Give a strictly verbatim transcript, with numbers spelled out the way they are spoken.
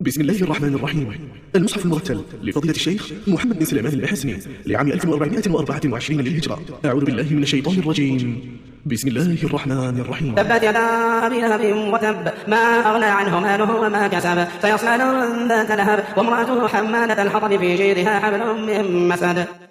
بسم الله الرحمن الرحيم. المصحف المرتل لفضيلة الشيخ محمد بن سليمان البحسني لعام ألف وأربعمائة وأربعة وعشرين للهجرة. أعوذ بالله من الشيطان الرجيم. بسم الله الرحمن الرحيم. تبت يدا أبي لهب وتب، ما أغنى عنه ماله وما كسب، سيصلى نارا ذات لهب وامرأته حمالة الحطب في جيدها حبل من مسد.